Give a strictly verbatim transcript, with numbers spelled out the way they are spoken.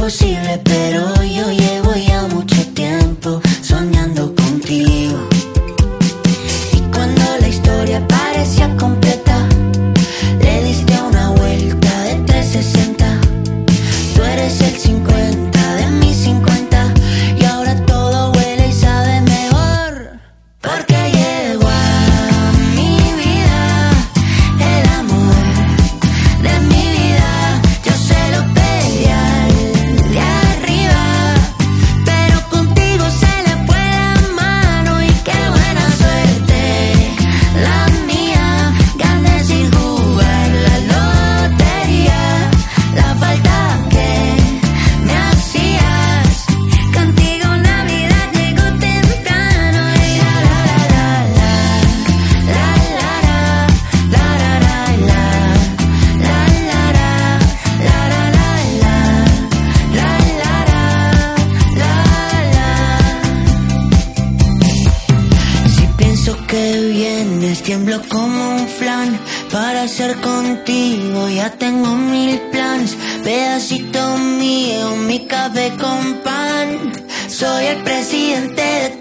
imposible, pero yo llevo ya mucho tiempo soñando contigo. Y cuando la historia parecía completa, le diste una vuelta de trescientos sesenta. Tú eres el cincuenta de mis cincuenta, y ahora todo huele y sabe mejor, porque llegó a mi vida el amor de mi vida. Yo se lo pedí al de arriba, pero contigo se le fue la mano, y qué buena suerte la mía. Gané sin jugar la lotería, la falta que me hacías. Contigo Navidad llegó temprano, y la la la la la la la la la la la la. Si pienso que vienes, tiemblo como un flan. Para ser contigo ya tengo mil planes. Pedacito mío, mi café con pan. Soy el presidente de